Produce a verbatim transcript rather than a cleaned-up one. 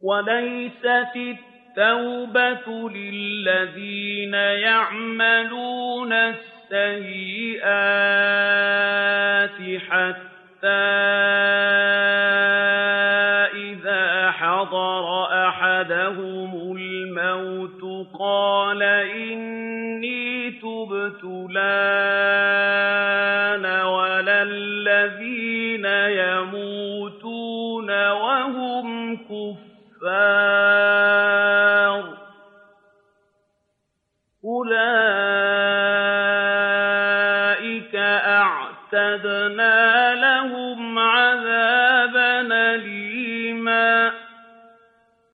وَلَيْسَتِ التَّوْبَةُ لِلَّذِينَ يَعْمَلُونَ السَّيِّئَاتِ حَتَّىٰ إِذَا حَضَرَ أَحَدَهُمُ الْمَوْتُ قَالَ إِنِّي تُبْتُ الْآنَ وَلَا الَّذِينَ يَمُوتُونَ وَهُمْ كُفَّارٌ أُولَٰئِكَ أَعْتَدْنَا